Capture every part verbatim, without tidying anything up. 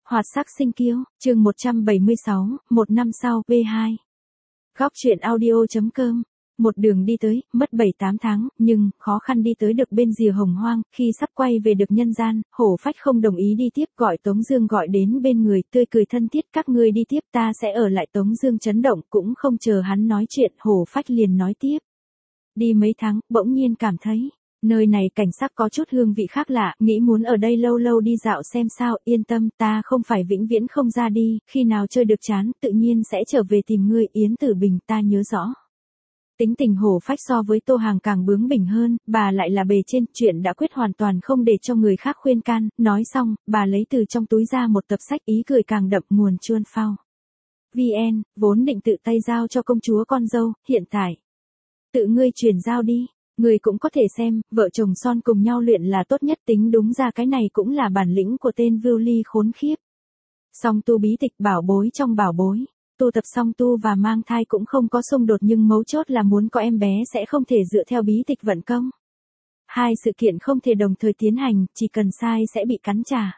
Hoạt sắc sinh kiêu, chương một trăm bảy mươi sáu, một năm sau, V hai. Góc truyện audio.com. Một đường đi tới, mất bảy tám tháng, nhưng, khó khăn đi tới được bên rìa Hồng Hoang, khi sắp quay về được nhân gian, Hổ Phách không đồng ý đi tiếp, gọi Tống Dương gọi đến bên người, tươi cười thân thiết, các ngươi đi tiếp, ta sẽ ở lại. Tống Dương chấn động, cũng không chờ hắn nói chuyện, Hổ Phách liền nói tiếp. Đi mấy tháng, bỗng nhiên cảm thấy, nơi này cảnh sắc có chút hương vị khác lạ, nghĩ muốn ở đây lâu lâu đi dạo xem sao, yên tâm, ta không phải vĩnh viễn không ra đi, khi nào chơi được chán, tự nhiên sẽ trở về tìm ngươi. Yến Tử Bình, ta nhớ rõ. Tính tình Hổ Phách so với Tô Hàng càng bướng bỉnh hơn, bà lại là bề trên, chuyện đã quyết hoàn toàn không để cho người khác khuyên can. Nói xong, bà lấy từ trong túi ra một tập sách, ý cười càng đậm, nguồn chuôn phao. vê en, vốn định tự tay giao cho công chúa con dâu, hiện tại. Tự ngươi truyền giao đi. Người cũng có thể xem, vợ chồng son cùng nhau luyện là tốt nhất, tính đúng ra cái này cũng là bản lĩnh của tên Vưu Ly khốn khiếp. Song tu bí tịch, bảo bối trong bảo bối. Tu tập song tu và mang thai cũng không có xung đột, nhưng mấu chốt là muốn có em bé sẽ không thể dựa theo bí tịch vận công. Hai sự kiện không thể đồng thời tiến hành, chỉ cần sai sẽ bị cắn trả.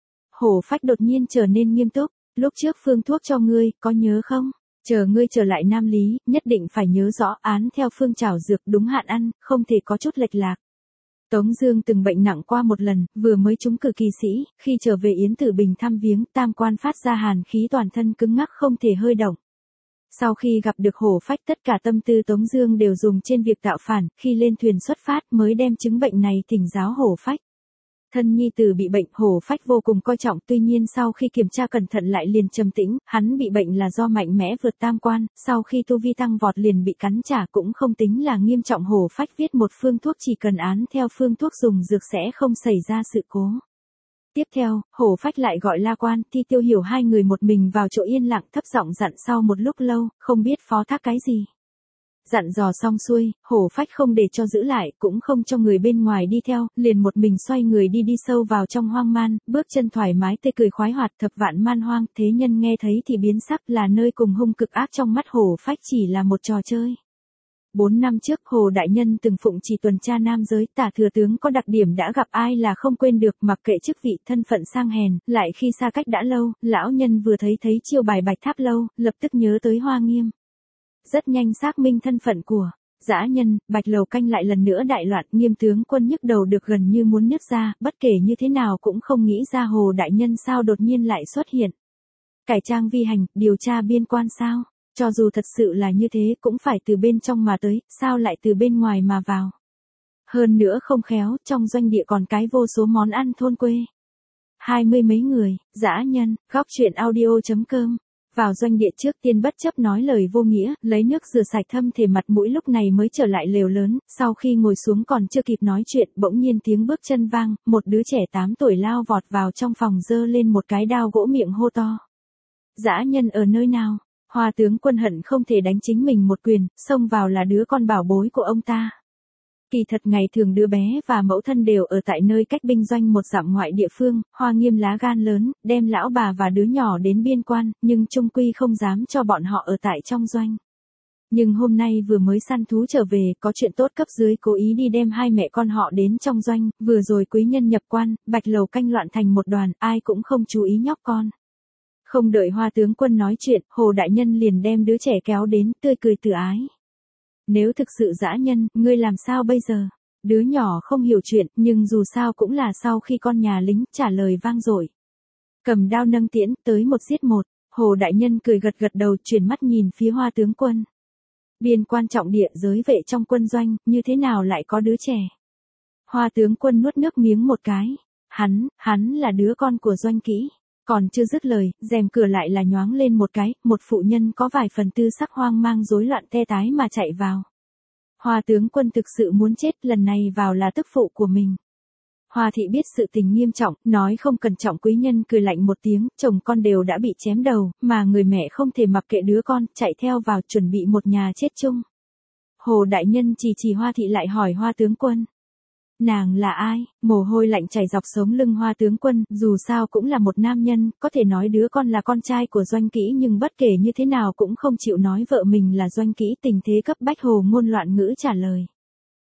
Hổ Phách đột nhiên trở nên nghiêm túc, lúc trước phương thuốc cho ngươi, có nhớ không? Chờ ngươi trở lại Nam Lý, nhất định phải nhớ rõ, án theo phương trảo dược, đúng hạn ăn, không thể có chút lệch lạc. Tống Dương từng bệnh nặng qua một lần, vừa mới trúng cử kỳ sĩ, khi trở về Yến Tử Bình thăm viếng, tam quan phát ra hàn khí, toàn thân cứng ngắc không thể hơi động. Sau khi gặp được Hổ Phách, tất cả tâm tư Tống Dương đều dùng trên việc tạo phản, khi lên thuyền xuất phát mới đem chứng bệnh này thỉnh giáo Hổ Phách. Thân nhi tử bị bệnh, Hổ Phách vô cùng coi trọng, tuy nhiên sau khi kiểm tra cẩn thận lại liền trầm tĩnh, hắn bị bệnh là do mạnh mẽ vượt tam quan, sau khi tu vi tăng vọt liền bị cắn trả, cũng không tính là nghiêm trọng. Hổ Phách viết một phương thuốc, chỉ cần án theo phương thuốc dùng dược sẽ không xảy ra sự cố. Tiếp theo, Hổ Phách lại gọi La Quan, Ti Tiêu Hiểu hai người một mình vào chỗ yên lặng, thấp giọng dặn. Sau một lúc lâu, không biết phó thác cái gì. Dặn dò xong xuôi, Hổ Phách không để cho giữ lại, cũng không cho người bên ngoài đi theo, liền một mình xoay người đi đi sâu vào trong hoang man, bước chân thoải mái tươi cười khoái hoạt. Thập vạn man hoang, thế nhân nghe thấy thì biến sắc, là nơi cùng hung cực ác, trong mắt Hổ Phách chỉ là một trò chơi. Bốn năm trước, Hồ Đại Nhân từng phụng chỉ tuần tra nam giới, Tả thừa tướng có đặc điểm đã gặp ai là không quên được, mặc kệ chức vị, thân phận sang hèn, lại khi xa cách đã lâu, lão nhân vừa thấy thấy chiêu bài Bạch Tháp Lâu, lập tức nhớ tới Hoa Nghiêm. Rất nhanh xác minh thân phận của dã nhân, Bạch Lầu Canh lại lần nữa đại loạn, Nghiêm tướng quân nhức đầu được gần như muốn nứt ra, bất kể như thế nào cũng không nghĩ ra Hồ Đại Nhân sao đột nhiên lại xuất hiện. Cải trang vi hành, điều tra biên quan sao? Cho dù thật sự là như thế, cũng phải từ bên trong mà tới, sao lại từ bên ngoài mà vào? Hơn nữa không khéo, trong doanh địa còn cái vô số món ăn thôn quê. Hai mươi mấy người, dã nhân, góc truyện audio.com. Vào doanh địa trước tiên bất chấp nói lời vô nghĩa, lấy nước rửa sạch thâm thể mặt mũi, lúc này mới trở lại lều lớn. Sau khi ngồi xuống còn chưa kịp nói chuyện, bỗng nhiên tiếng bước chân vang, một đứa trẻ tám tuổi lao vọt vào trong phòng, giơ lên một cái đao gỗ, miệng hô to. Dã nhân ở nơi nào? Hoa tướng quân hận không thể đánh chính mình một quyền, xông vào là đứa con bảo bối của ông ta. Kỳ thật ngày thường đứa bé và mẫu thân đều ở tại nơi cách binh doanh một dặm ngoại địa phương. Hoa Nghiêm lá gan lớn, đem lão bà và đứa nhỏ đến biên quan, nhưng chung quy không dám cho bọn họ ở tại trong doanh. Nhưng hôm nay vừa mới săn thú trở về, có chuyện tốt, cấp dưới cố ý đi đem hai mẹ con họ đến trong doanh, vừa rồi quý nhân nhập quan, Bạch Lầu Canh loạn thành một đoàn, ai cũng không chú ý nhóc con. Không đợi Hoa tướng quân nói chuyện, Hồ Đại Nhân liền đem đứa trẻ kéo đến, tươi cười từ ái. Nếu thực sự dã nhân, ngươi làm sao bây giờ? Đứa nhỏ không hiểu chuyện, nhưng dù sao cũng là sau khi con nhà lính, trả lời vang dội. Cầm đao nâng tiễn, tới một giết một. Hồ Đại Nhân cười gật gật đầu, chuyển mắt nhìn phía Hoa tướng quân. Biên quan trọng địa, giới vệ trong quân doanh, như thế nào lại có đứa trẻ? Hoa tướng quân nuốt nước miếng một cái. Hắn, hắn là đứa con của doanh kỹ. Còn chưa dứt lời, rèm cửa lại là nhoáng lên một cái, một phụ nhân có vài phần tư sắc hoang mang rối loạn te tái mà chạy vào. Hoa tướng quân thực sự muốn chết, lần này vào là tức phụ của mình. Hoa thị biết sự tình nghiêm trọng, nói không cẩn trọng. Quý nhân cười lạnh một tiếng, chồng con đều đã bị chém đầu, mà người mẹ không thể mặc kệ đứa con, chạy theo vào chuẩn bị một nhà chết chung. Hồ Đại Nhân chỉ chỉ Hoa thị lại hỏi Hoa tướng quân. Nàng là ai? Mồ hôi lạnh chảy dọc sống lưng Hoa tướng quân, dù sao cũng là một nam nhân, có thể nói đứa con là con trai của doanh kỹ, nhưng bất kể như thế nào cũng không chịu nói vợ mình là doanh kỹ. Tình thế cấp bách, hồ ngôn loạn ngữ trả lời.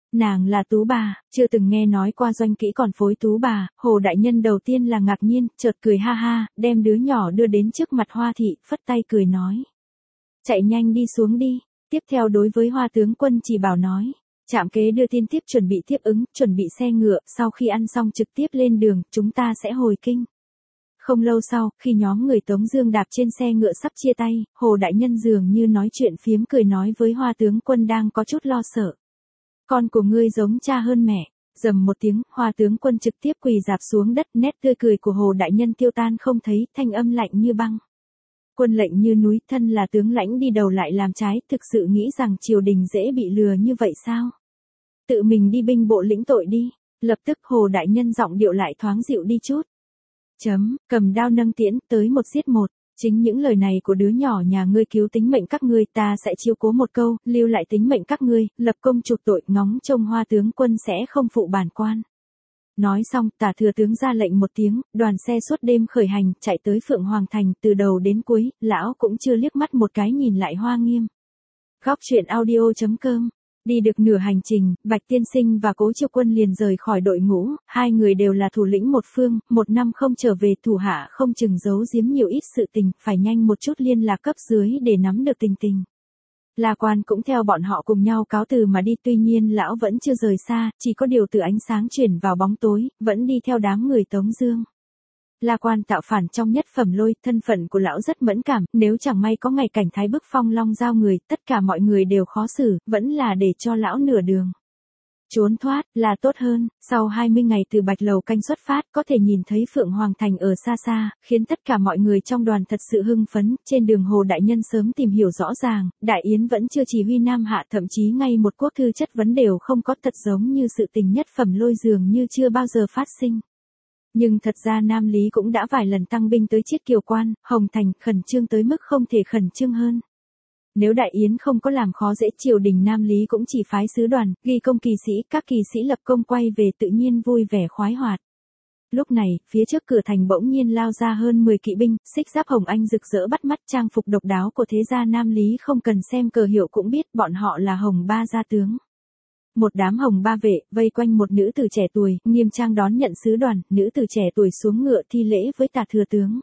Nàng là Tú bà, chưa từng nghe nói qua doanh kỹ còn phối Tú bà, Hồ đại nhân đầu tiên là ngạc nhiên, chợt cười ha ha, đem đứa nhỏ đưa đến trước mặt Hoa thị, phất tay cười nói. Chạy nhanh đi xuống đi, tiếp theo đối với Hoa tướng quân chỉ bảo nói. Trạm kế đưa tin tiếp chuẩn bị tiếp ứng, chuẩn bị xe ngựa, sau khi ăn xong trực tiếp lên đường, chúng ta sẽ hồi kinh. Không lâu sau, khi nhóm người Tống Dương đạp trên xe ngựa sắp chia tay, Hồ đại nhân dường như nói chuyện phiếm cười nói với Hoa tướng quân đang có chút lo sợ. Con của ngươi giống cha hơn mẹ. Dầm một tiếng, Hoa tướng quân trực tiếp quỳ rạp xuống đất, nét tươi cười của Hồ đại nhân tiêu tan không thấy, thanh âm lạnh như băng. Quân lệnh như núi, thân là tướng lãnh đi đầu lại làm trái, thực sự nghĩ rằng triều đình dễ bị lừa như vậy sao? Tự mình đi binh bộ lĩnh tội đi. Lập tức Hồ đại nhân giọng điệu lại thoáng dịu đi chút. Chấm, cầm đao nâng tiễn, tới một giết một. Chính những lời này của đứa nhỏ nhà ngươi cứu tính mệnh các ngươi, ta sẽ chiếu cố một câu, lưu lại tính mệnh các ngươi, lập công chuộc tội, ngóng trông Hoa tướng quân sẽ không phụ bản quan. Nói xong, Tả thừa tướng ra lệnh một tiếng, đoàn xe suốt đêm khởi hành, chạy tới Phượng Hoàng Thành, từ đầu đến cuối, lão cũng chưa liếc mắt một cái nhìn lại Hoa Nghiêm. Góc truyện audio chấm com. Đi được nửa hành trình, Bạch Tiên Sinh và Cố Chiêu Quân liền rời khỏi đội ngũ, hai người đều là thủ lĩnh một phương, một năm không trở về, thủ hạ không chừng giấu giếm nhiều ít sự tình, phải nhanh một chút liên lạc cấp dưới để nắm được tình tình. La Quan cũng theo bọn họ cùng nhau cáo từ mà đi, tuy nhiên lão vẫn chưa rời xa, chỉ có điều từ ánh sáng chuyển vào bóng tối, vẫn đi theo đám người Tống Dương. La Quan tạo phản trong Nhất Phẩm Lôi, thân phận của lão rất mẫn cảm, nếu chẳng may có ngày cảnh Thái bức phong long giao người, tất cả mọi người đều khó xử, vẫn là để cho lão nửa đường trốn thoát là tốt hơn. Sau hai mươi ngày từ Bạch Lầu Canh xuất phát, có thể nhìn thấy Phượng Hoàng Thành ở xa xa, khiến tất cả mọi người trong đoàn thật sự hưng phấn. Trên đường Hồ đại nhân sớm tìm hiểu rõ ràng, Đại Yến vẫn chưa chỉ huy Nam Hạ, thậm chí ngay một quốc thư chất vấn đều không có, thật giống như sự tình Nhất Phẩm Lôi dường như chưa bao giờ phát sinh. Nhưng thật ra Nam Lý cũng đã vài lần tăng binh tới Chiết Kiều Quan, Hồng Thành, khẩn trương tới mức không thể khẩn trương hơn. Nếu Đại Yến không có làm khó dễ, triều đình Nam Lý cũng chỉ phái sứ đoàn, ghi công kỳ sĩ, các kỳ sĩ lập công quay về tự nhiên vui vẻ khoái hoạt. Lúc này, phía trước cửa thành bỗng nhiên lao ra hơn mười kỵ binh, xích giáp hồng anh rực rỡ bắt mắt, trang phục độc đáo của thế gia Nam Lý không cần xem cờ hiệu cũng biết bọn họ là Hồng Ba gia tướng. Một đám Hồng Ba vệ, vây quanh một nữ tử trẻ tuổi, nghiêm trang đón nhận sứ đoàn, nữ tử trẻ tuổi xuống ngựa thi lễ với Tả thừa tướng.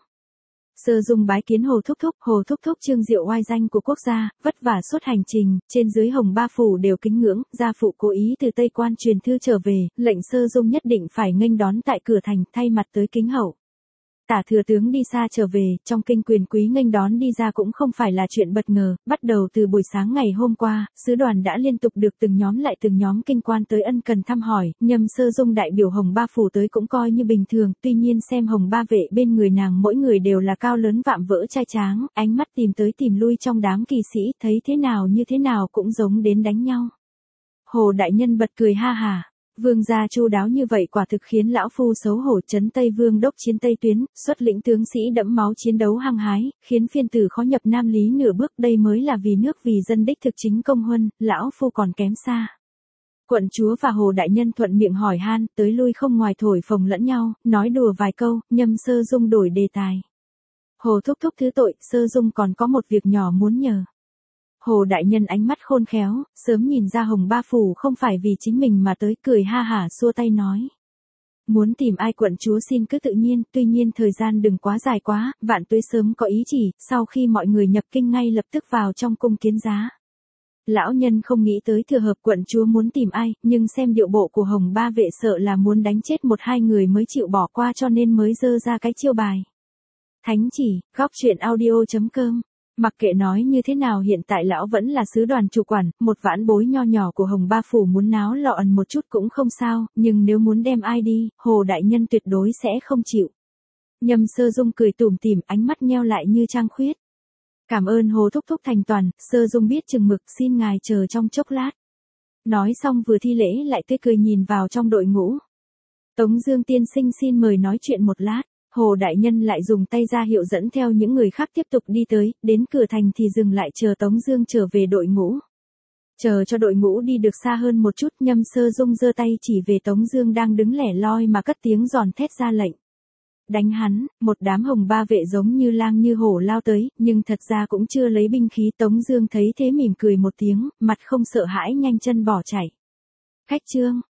Sơ Dung bái kiến Hồ thúc thúc, Hồ thúc thúc trương diệu oai danh của quốc gia, vất vả suốt hành trình, trên dưới Hồng Ba phủ đều kính ngưỡng, gia phụ cố ý từ Tây Quan truyền thư trở về, lệnh Sơ Dung nhất định phải nghênh đón tại cửa thành, thay mặt tới kính hậu. Tả thừa tướng đi xa trở về, trong kinh quyền quý nghênh đón đi ra cũng không phải là chuyện bất ngờ, bắt đầu từ buổi sáng ngày hôm qua, sứ đoàn đã liên tục được từng nhóm lại từng nhóm kinh quan tới ân cần thăm hỏi, Nhâm Sơ Dung đại biểu Hồng Ba phủ tới cũng coi như bình thường, tuy nhiên xem Hồng Ba vệ bên người nàng mỗi người đều là cao lớn vạm vỡ trai tráng, ánh mắt tìm tới tìm lui trong đám kỳ sĩ, thấy thế nào như thế nào cũng giống đến đánh nhau. Hồ đại nhân bật cười ha hà. Vương gia chu đáo như vậy quả thực khiến lão phu xấu hổ. Trấn Tây Vương đốc chiến Tây tuyến, xuất lĩnh tướng sĩ đẫm máu chiến đấu hăng hái, khiến phiên tử khó nhập Nam Lý nửa bước, đây mới là vì nước vì dân đích thực chính công huân, lão phu còn kém xa. Quận chúa và Hồ đại nhân thuận miệng hỏi han, tới lui không ngoài thổi phồng lẫn nhau, nói đùa vài câu, Nhâm Sơ Dung đổi đề tài. Hồ thúc thúc thứ tội, Sơ Dung còn có một việc nhỏ muốn nhờ. Hồ đại nhân ánh mắt khôn khéo, sớm nhìn ra Hồng Ba phủ không phải vì chính mình mà tới, cười ha hả xua tay nói. Muốn tìm ai quận chúa xin cứ tự nhiên, tuy nhiên thời gian đừng quá dài quá, vạn tuế sớm có ý chỉ, sau khi mọi người nhập kinh ngay lập tức vào trong cung kiến giá. Lão nhân không nghĩ tới thừa hợp quận chúa muốn tìm ai, nhưng xem điệu bộ của Hồng Ba vệ sợ là muốn đánh chết một hai người mới chịu bỏ qua cho nên mới dơ ra cái chiêu bài. Thánh chỉ, góc truyện audio chấm com. Mặc kệ nói như thế nào hiện tại lão vẫn là sứ đoàn chủ quản, một vãn bối nho nhỏ của Hồng Ba phủ muốn náo loạn một chút cũng không sao, nhưng nếu muốn đem ai đi, Hồ đại nhân tuyệt đối sẽ không chịu. Nhâm Sơ Dung cười tủm tỉm, ánh mắt nheo lại như trăng khuyết. Cảm ơn Hồ thúc thúc thành toàn, Sơ Dung biết chừng mực, xin ngài chờ trong chốc lát. Nói xong vừa thi lễ lại tươi cười nhìn vào trong đội ngũ. Tống Dương tiên sinh xin mời nói chuyện một lát. Hồ đại nhân lại dùng tay ra hiệu dẫn theo những người khác tiếp tục đi tới, đến cửa thành thì dừng lại chờ Tống Dương trở về đội ngũ. Chờ cho đội ngũ đi được xa hơn một chút, Nhâm Sơ Dung giơ tay chỉ về Tống Dương đang đứng lẻ loi mà cất tiếng giòn thét ra lệnh. Đánh hắn, một đám Hồng Ba vệ giống như lang như hổ lao tới, nhưng thật ra cũng chưa lấy binh khí. Tống Dương thấy thế mỉm cười một tiếng, mặt không sợ hãi nhanh chân bỏ chạy. Khách trương,